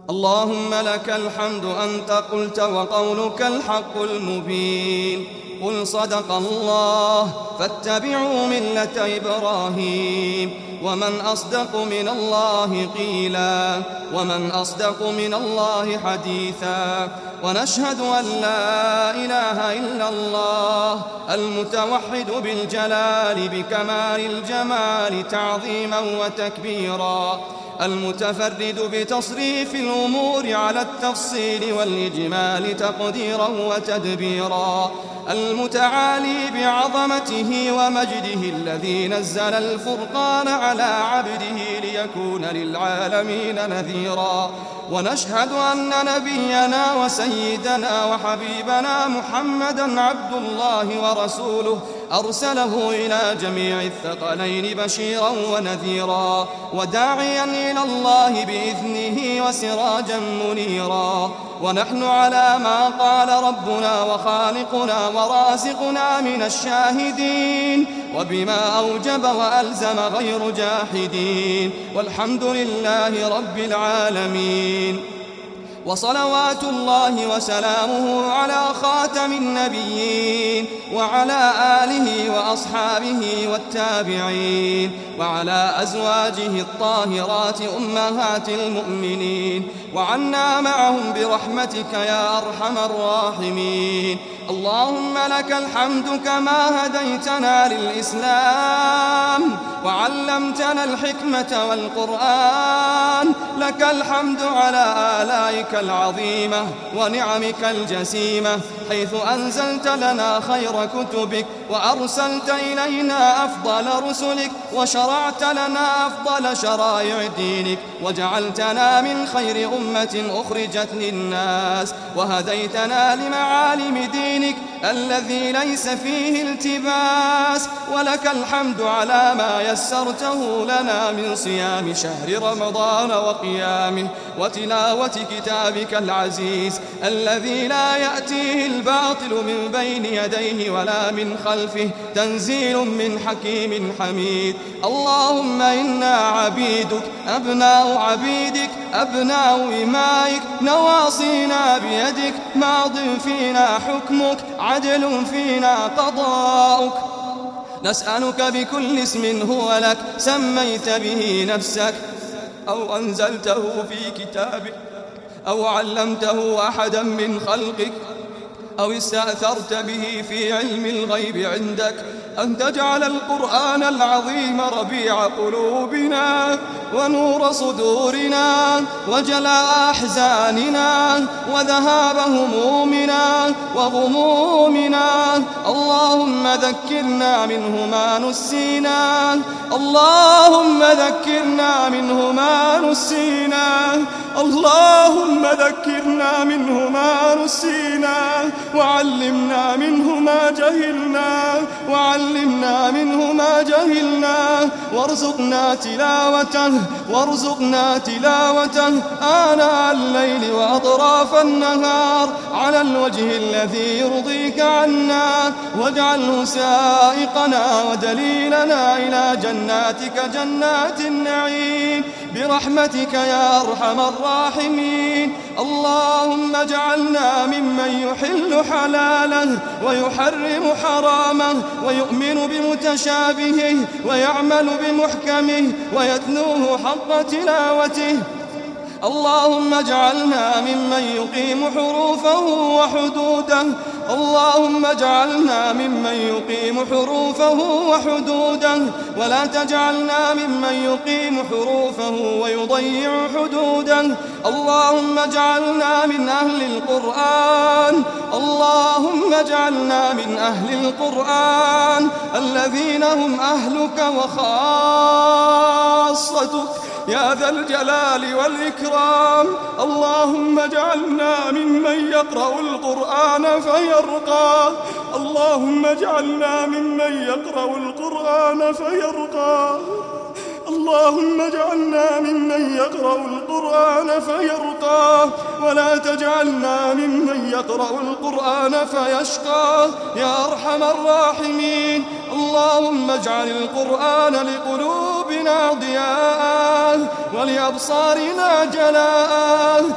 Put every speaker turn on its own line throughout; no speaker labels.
اللهم لك الحمد أنت قلت وقولك الحق المبين. قل صدق الله فاتبعوا ملة إبراهيم. ومن أصدق من الله قيلا ومن أصدق من الله حديثا. ونشهد أن لا إله إلا الله المتوحد بالجلال بكمال الجمال تعظيما وتكبيرا، المتفرد بتصريف الأمور على التفصيل والإجمال تقديرا وتدبيرا، المتعالي بعظمته ومجده الذي نزل الفرقان على عبده ليكون للعالمين نذيرا. ونشهد أن نبينا وسيدنا وحبيبنا محمدًا عبد الله ورسوله أرسله إلى جميع الثقلين بشيرا ونذيرا، وداعيا إلى الله بإذنه وسراجا منيرا. ونحن على ما قال ربنا وخالقنا ورازقنا من الشاهدين، وبما أوجب وألزم غير جاحدين، والحمد لله رب العالمين. وصلوات الله وسلامه على خاتم النبيين وعلى آله وأصحابه والتابعين وعلى أزواجه الطاهرات أمهات المؤمنين، وعنا معهم برحمتك يا أرحم الراحمين. اللهم لك الحمد كما هديتنا للإسلام وعلمتنا الحكمة والقرآن. لك الحمد على آلائك العظيمة ونعمك الجسيمة، حيث أنزلت لنا خير كتبك وأرسلت إلينا أفضل رسلك وشرعت لنا أفضل شرائع دينك، وجعلتنا من خير أمة أخرجت للناس، وهديتنا لمعالم دينك الذي ليس فيه التباس. ولك الحمد على ما يسرته لنا من صيام شهر رمضان وقيامه وتلاوة كتابك العزيز الذي لا يأتيه الباطل من بين يديه ولا من خلفه، تنزيل من حكيم حميد. اللهم إنا عبيدك أبناء عبيدك أبناء إمائك، نواصينا بيدك، ماض فينا حكمك، عدل فينا قضاؤك. نسألك بكل اسم هو لك سميت به نفسك أو أنزلته في كتابك أو علمته أحدا من خلقك أو استأثرت به في علم الغيب عندك، أن تجعل القرآن العظيم ربيع قلوبنا ونور صدورنا وجلاء أحزاننا وذهاب همومنا وغمومنا. اللهم ذكرنا منه ما نسينا، اللهم ذكرنا منه ما نسينا، اللهم ذكرنا منه ما نسينا، وعلمنا منه ما جهلنا، وعلمنا منه ما جهلنا، وارزقنا تلاوته آناء الليل وأطراف النهار على الوجه الذي يرضيك عنا، واجعله سائقنا ودليلنا إلى جناتك جنات النعيم برحمتك يا أرحم الراحمين. اللهم اجعلنا ممن يحل حلاله ويحرم حرامه ويؤمن بمتشابهه ويعمل بمحكمه ويتلوه حق تلاوته. اللهم اجعلنا ممن يقيم حروفه وحدوده، اللهم اجعلنا ممن يقيم حروفه وحدوده، ولا تجعلنا ممن يقيم حروفه ويضيع حدوده. اللهم اجعلنا من أهل القرآن، اللهم اجعلنا من أهل القرآن الذين هم أهلك وخاصتك يا ذا الجلال والإكرام. اللهم اجعلنا ممن يقرأ القرآن فيرقى، اللهم اجعلنا ممن يقرأ القرآن فيرقى، اللهم اجعلنا ممن يقرأ القرآن فيرقى، ولا تجعلنا ممن يقرأ القرآن فيشقى يا أرحم الراحمين. اللهم اجعل القرآن لقلوبنا ضياء ولأبصارنا جلاء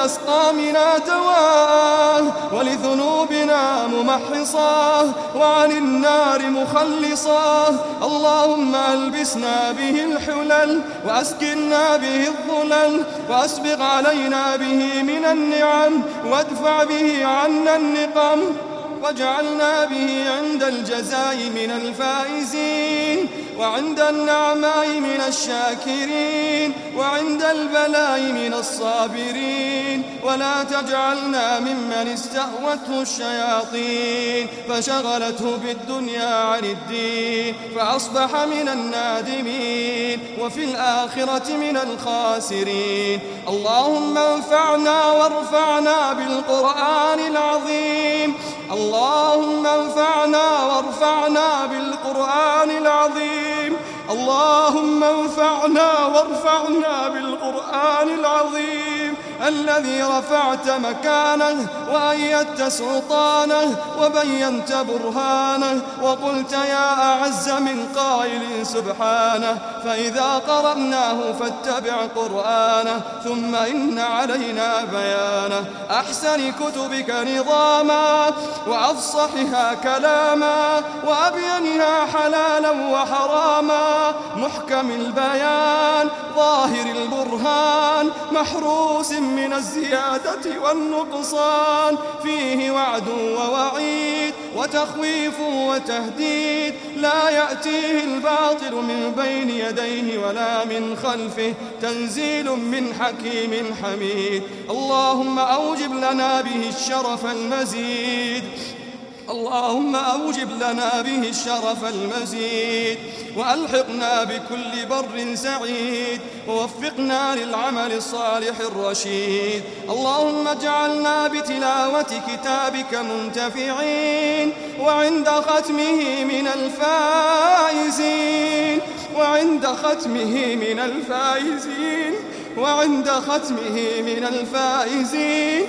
ولأسقامنا دواء، ولذنوبنا ممحصا، وعن النار مخلصا. اللهم ألبسنا به الحلل، وأسكننا به الظلل، وأسبغ علينا به من النعم، وادفع به عنا النقم، واجعلنا به عند الجزاء من الفائزين، وعند النعماء من الشاكرين، وعند البلاء من الصابرين. ولا تجعلنا ممن استهوته الشياطين فشغلته بالدنيا عن الدين فأصبح من النادمين، وفي الآخرة من الخاسرين. اللهم انفعنا وارفعنا بالقرآن العظيم، اللهم انفعنا وارفعنا بالقرآن العظيم، اللهم انفعنا وارفعنا بالقرآن العظيم الذي رفعت مكانه وأيدت سلطانه وبينت برهانه، وقلت يا أعز من قائل سبحانه: فإذا قرأناه فاتبع قرآنه ثم إن علينا بيانه. أحسن كتبك نظاما، وأفصحها كلاما، وأبينها حلالا وحراما، محكم البيان، ظاهر البرهان، محروس من الزيادة والنقصان، فيه وعد ووعيد وتخويف وتهديد، لا يأتيه الباطل من بين يديه ولا من خلفه، تنزيل من حكيم حميد. اللهم أوجب لنا به الشرف المزيد، اللهم أوجب لنا به الشرف المزيد، وألحقنا بكل بر سعيد، ووفقنا للعمل الصالح الرشيد. اللهم اجعلنا بتلاوة كتابك منتفعين، وعند ختمه من الفائزين، وعند ختمه من الفائزين، وعند ختمه من الفائزين،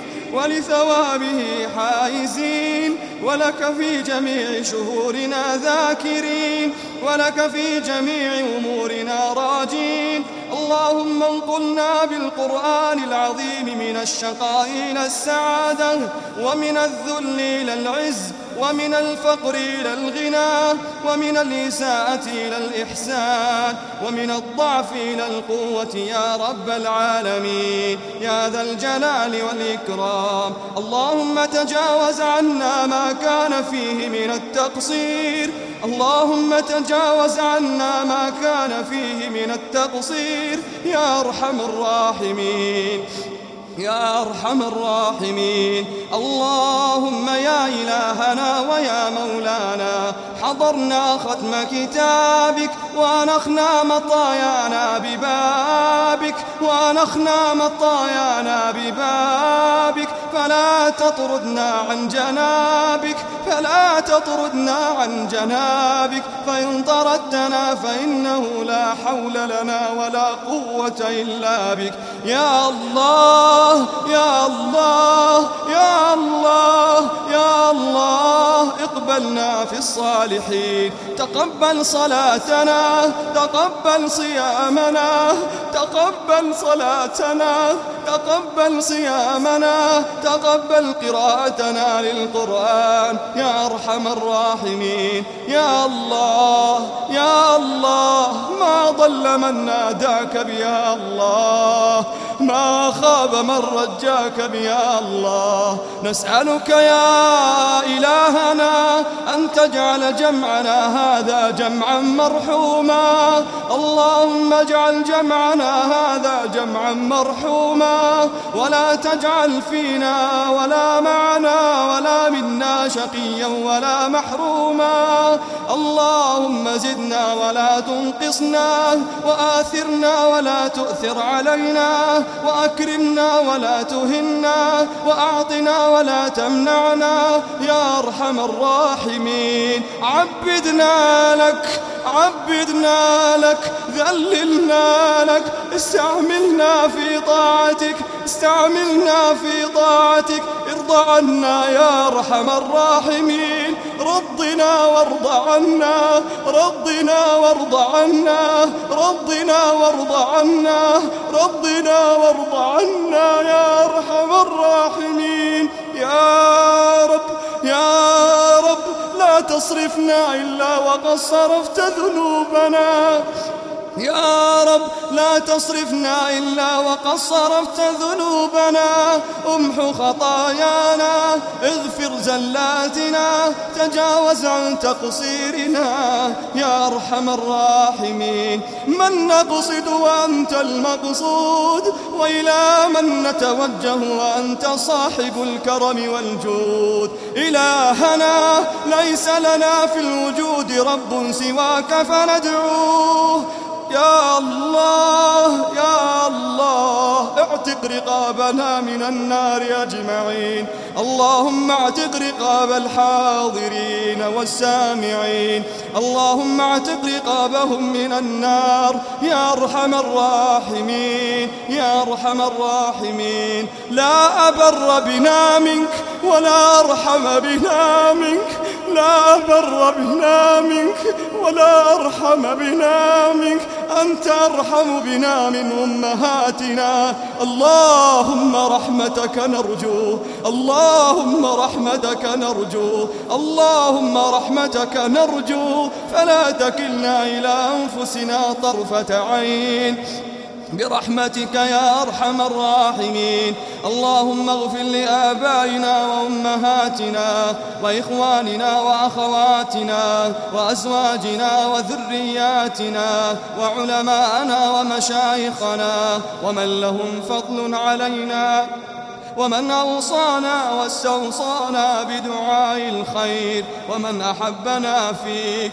ولثوابه حائزين، ولك في جميع شهورنا ذاكرين، ولك في جميع أمورنا راجين. اللهم انقلنا بالقرآن العظيم من الشقاء إلى السعادة، ومن الذل إلى العز، ومن الفقر إلى الغنى، ومن الإساءة إلى الإحسان، ومن الضعف إلى القوة يا رب العالمين يا ذا الجلال والإكرام. اللهم تجاوز عنا ما كان فيه من التقصير، اللهم تجاوز عنا ما كان فيه من التقصير يا أرحم الراحمين يا أرحم الراحمين. اللهم يا إلهنا ويا مولانا، حضرنا ختم كتابك وأنخنا مطايانا ببابك، وأنخنا مطايانا ببابك، فلا تطردنا عن جنابك، فلا تطردنا عن جنابك، فإن طردتنا فإنه لا حول لنا ولا قوة إلا بك. يا الله يا الله يا الله يا الله، اقبلنا في الصالحين، تقبل صلاتنا، تقبل صيامنا، تقبل صلاتنا، تقبل صيامنا، تقبل قراءتنا للقرآن يا أرحم الراحمين. يا الله يا الله، ما ضل من ناداك بيا الله، ما خاب من رجاك بيا الله. نسألك يا إلهنا أن تجعل جمعنا هذا جمعا مرحوما، اللهم اجعل جمعنا هذا جمعا مرحوما، ولا تجعل فينا ولا معنا ولا منا شقيا ولا محروما. اللهم زدنا ولا تنقصنا، وآثرنا ولا تؤثر علينا، وأكرمنا ولا تهنا، وأعطنا ولا تمنعنا يا أرحم الراحمين. عبدنا لك، عبدنا لك، ذللنا لك، استعملنا في طاعتك، استعملنا في طاعتك. ارض عنا يا أرحم الراحمين، رضنا وارض عنا، رضنا وارض عنا، رضنا وارض عنا، رضنا وارض عنا يا أرحم الراحمين. يا رب يا رب لا تصرفنا إلا وقد صرفت ذنوبنا. يا رب لا تصرفنا إلا وقد صرفت ذنوبنا. امحو خطايانا، اغفر زلاتنا، تجاوز عن تقصيرنا يا أرحم الراحمين. من نقصد وأنت المقصود، وإلى من نتوجه وأنت صاحب الكرم والجود. إلهنا ليس لنا في الوجود رب سواك فندعوه. يا الله يا الله اعتق رقابنا من النار أجمعين. اللهم اعتق رقاب الحاضرين والسامعين. اللهم اعتق رقابهم من النار يا أرحم الراحمين يا أرحم الراحمين. لا أبر بنا منك ولا أرحم بنا منك. لا أبر بنا منك ولا أرحم بنا منك. أنت أرحم بنا من أمهاتنا. اللهم رحمتك نرجو، اللهم رحمتك نرجو، اللهم رحمتك نرجو. فلا تكلنا إلى أنفسنا طرفة عين برحمتك يا أرحم الراحمين. اللهم اغفر لآبائنا وأمهاتنا وإخواننا وأخواتنا وأزواجنا وذرياتنا وعلماءنا ومشايخنا ومن لهم فضل علينا، ومن أوصانا واستوصانا بدعاء الخير، ومن أحبنا فيك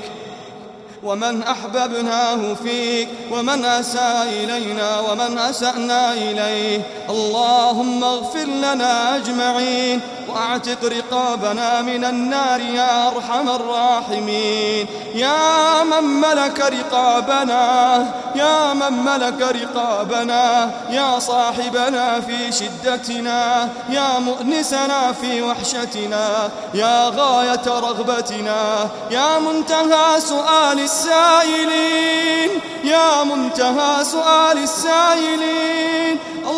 ومن أحببناه فيك، ومن أساء إلينا ومن أسأنا إليه. اللهم اغفر لنا أجمعين واعتق رقابنا من النار يا أرحم الراحمين. يا من ملك رقابنا، يا من ملك رقابنا، يا صاحبنا في شدتنا، يا مؤنسنا في وحشتنا، يا غاية رغبتنا، يا منتهى سؤال السائلين، يا منتهى سؤال السائلين.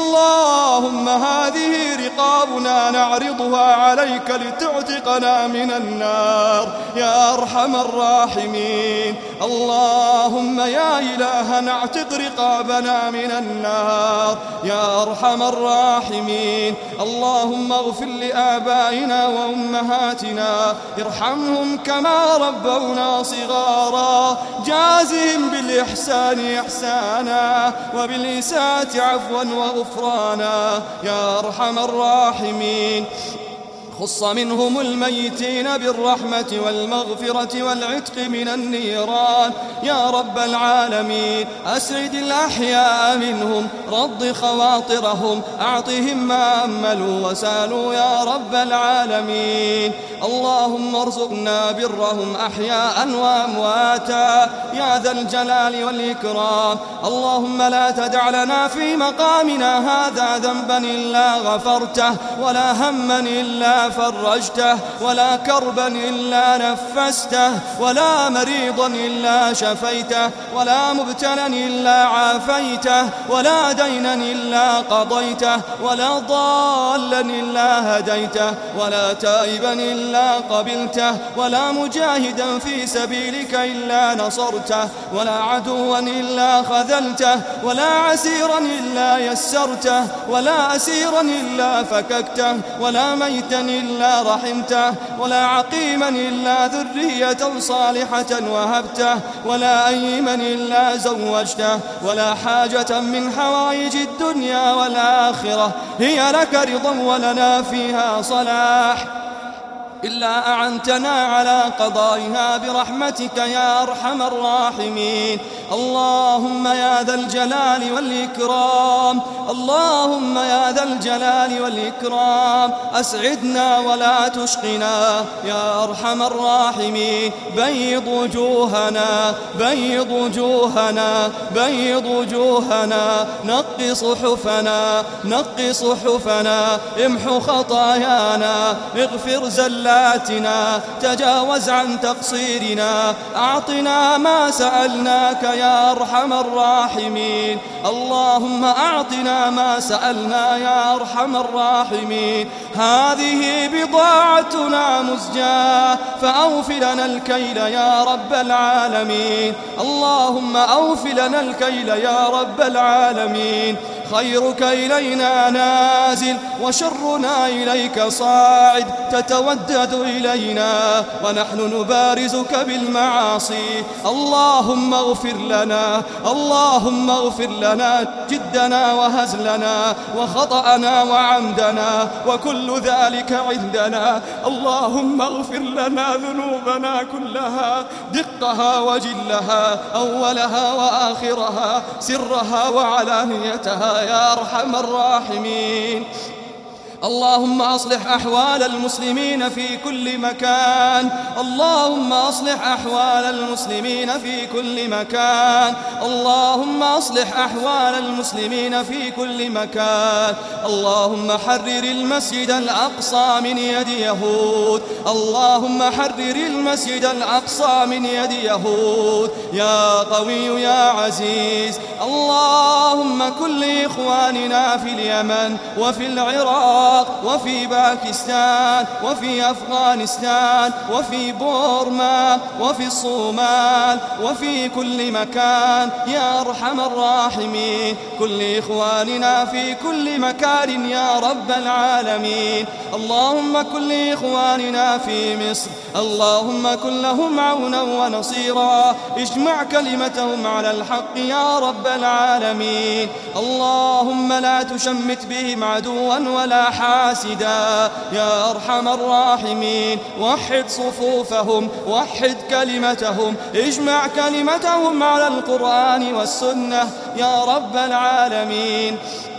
اللهم هذه رقابنا نعرضها عليك لتعتقنا من النار يا أرحم الراحمين. اللهم يا إلهنا اعتق رقابنا من النار يا أرحم الراحمين. اللهم اغفر لآبائنا وأمهاتنا، ارحمهم كما ربونا صغارا، جازهم بالإحسان إحسانا وبالإساءة عفوا وغفرانا يا أرحم الراحمين. خص منهم الميتين بالرحمة والمغفرة والعتق من النيران يا رب العالمين. أسعد الأحياء منهم، رض خواطرهم، أعطهم ما أملوا وسالوا يا رب العالمين. اللهم ارزقنا برهم أحياء وأمواتا يا ذا الجلال والإكرام. اللهم لا تدع لنا في مقامنا هذا ذنبا إلا غفرته، ولا هما إلا فرجته، ولا كربا إلا نفسته، ولا مريضا إلا شفيته، ولا مبتلا إلا عافيته، ولا دينا إلا قضيته، ولا ضالا إلا هديته، ولا تائبا إلا قبلته، ولا مجاهدا في سبيلك إلا نصرته، ولا عدوا إلا خذلته، ولا عسيرا إلا يسرته، ولا أسيرا إلا فككته، ولا ميتا إلا رحمته، ولا عقيما إلا ذرية صالحة وهبته، ولا أيما إلا زوجته، ولا حاجة من حوائج الدنيا والآخرة هي لك رضا ولنا فيها صلاح إلا أعنتنا على قضائها برحمتك يا أرحم الراحمين. اللهم يا ذا الجلال والإكرام، اللهم يا ذا الجلال والإكرام، أسعدنا ولا تشقنا يا أرحم الراحمين. بيض وجوهنا، بيض وجوهنا، بيض وجوهنا، نق صحفنا، نق صحفنا، امحو خطايانا، اغفر زلاتنا سيئاتنا، تجاوز عن تقصيرنا، أعطنا ما سألناك يا أرحم الراحمين. اللهم أعطنا ما سألنا يا أرحم الراحمين. هذه بضاعتنا مزجاة فأوف لنا الكيل يا رب العالمين. اللهم أوف لنا الكيل يا رب العالمين. خيرك إلينا نازل وشرنا إليك صاعد، تتودد إلينا ونحن نبارزك بالمعاصي. اللهم اغفر لنا، اللهم اغفر لنا جدنا وهزلنا وخطأنا وعمدنا وكل ذلك عندنا. اللهم اغفر لنا ذنوبنا كلها، دقها وجلها، أولها وآخرها، سرها وعلانيتها يا أرحم الراحمين. اللهم أصلح أحوال المسلمين في كل مكان، اللهم أصلح أحوال المسلمين في كل مكان، اللهم أصلح أحوال المسلمين في كل مكان. اللهم حرر المسجد الأقصى من يد يهود، اللهم حرر المسجد الأقصى من يد يهود يا قوي يا عزيز. اللهم كن لإخواننا في اليمن وفي العراق وفي باكستان وفي أفغانستان وفي بورما وفي الصومال وفي كل مكان يا أرحم الراحمين. كل إخواننا في كل مكان يا رب العالمين. اللهم كن لإخواننا في مصر، اللهم كن لهم عونا ونصيرا، اجمع كلمتهم على الحق يا رب العالمين. اللهم لا تشمت بهم عدوا ولا حاسدا يا أرحم الراحمين. وحد صفوفهم، وحد كلمتهم، اجمع كلمتهم على القرآن والسنة يا رب العالمين.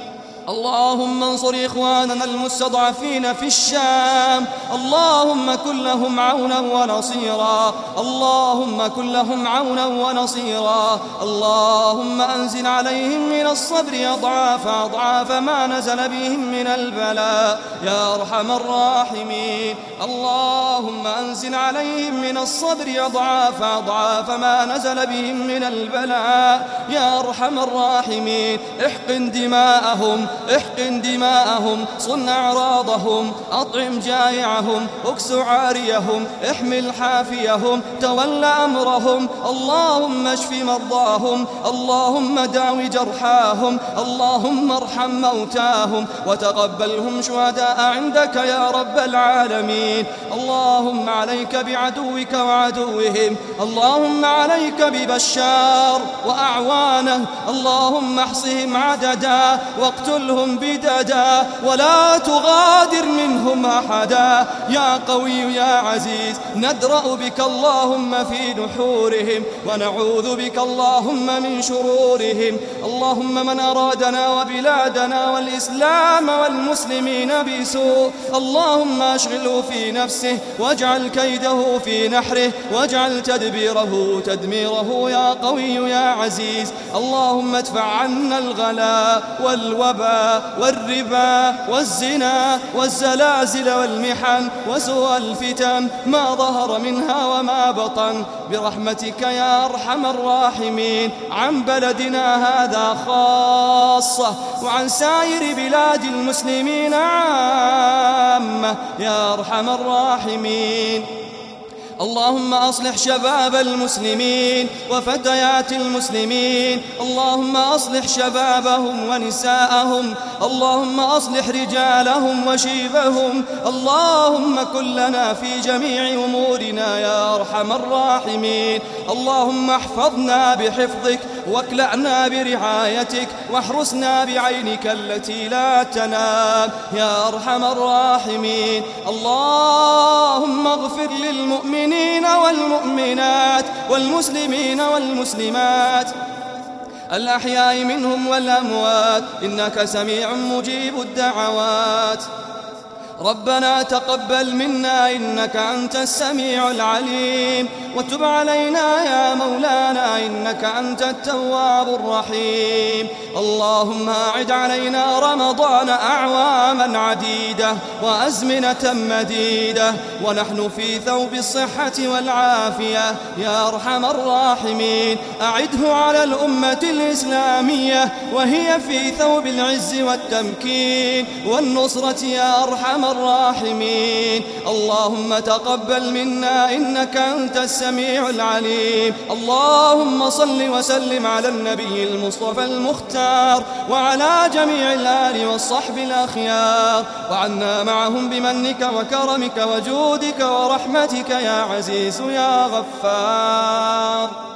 اللهم انصر إخواننا المستضعفين في الشام، اللهم كن لهم عونا ونصيرا، اللهم كن لهم عونا ونصيرا. اللهم أنزل عليهم من الصبر أضعاف أضعاف ما نزل بهم من البلاء يا أرحم الراحمين. اللهم أنزل عليهم من الصبر أضعاف أضعاف ما نزل بهم من البلاء يا أرحم الراحمين. احقن دماءهم، احقن دماءهم، صن أعراضهم، أطعم جائعهم، اكس عاريهم، احمل حافيهم، تول أمرهم. اللهم اشف مرضاهم، اللهم داو جرحاهم، اللهم ارحم موتاهم وتقبلهم شهداء عندك يا رب العالمين. اللهم عليك بعدوك وعدوهم، اللهم عليك ببشار وأعوانه، اللهم احصهم عددا واقتلهم بددا ولا تغادر منهم أحدا يا قوي يا عزيز. ندرأ بك اللهم في نحورهم ونعوذ بك اللهم من شرورهم. اللهم من أرادنا وبلادنا والإسلام والمسلمين بسوء اللهم أشغله في نفسه واجعل كيده في نحره واجعل تدبيره تدميره يا قوي يا عزيز. اللهم ادفع عنا الغلاء والوباء والربا والزنا والزلازل والمحن وسوء الفتن ما ظهر منها وما بطن برحمتك يا أرحم الراحمين، عن بلدنا هذا خاصة وعن سائر بلاد المسلمين عامة يا أرحم الراحمين. اللهم أصلح شباب المسلمين وفتيات المسلمين، اللهم أصلح شبابهم ونساءهم، اللهم أصلح رجالهم وشيبهم. اللهم كن لنا في جميع أمورنا يا أرحم الراحمين. اللهم احفظنا بحفظك واكلعنا برعايتك واحرسنا بعينك التي لا تنام يا أرحم الراحمين. اللهم اغفر للمؤمنين والمؤمنات والمسلمين والمسلمات الأحياء منهم والأموات إنك سميع مجيب الدعوات. ربنا تقبل منا إنك أنت السميع العليم، وتب علينا يا مولانا إنك أنت التواب الرحيم. اللهم أعد علينا رمضان أعواما عديدة وأزمنة مديدة ونحن في ثوب الصحة والعافية يا أرحم الراحمين. أعده على الأمة الإسلامية وهي في ثوب العز والتمكين والنصرة يا أرحم الراحمين. اللهم تقبل منا إنك أنت السميع العليم. اللهم صل وسلم على النبي المصطفى المختار وعلى جميع الآل والصحب الأخيار، وعنا معهم بمنك وكرمك وجودك ورحمتك يا عزيز يا غفار.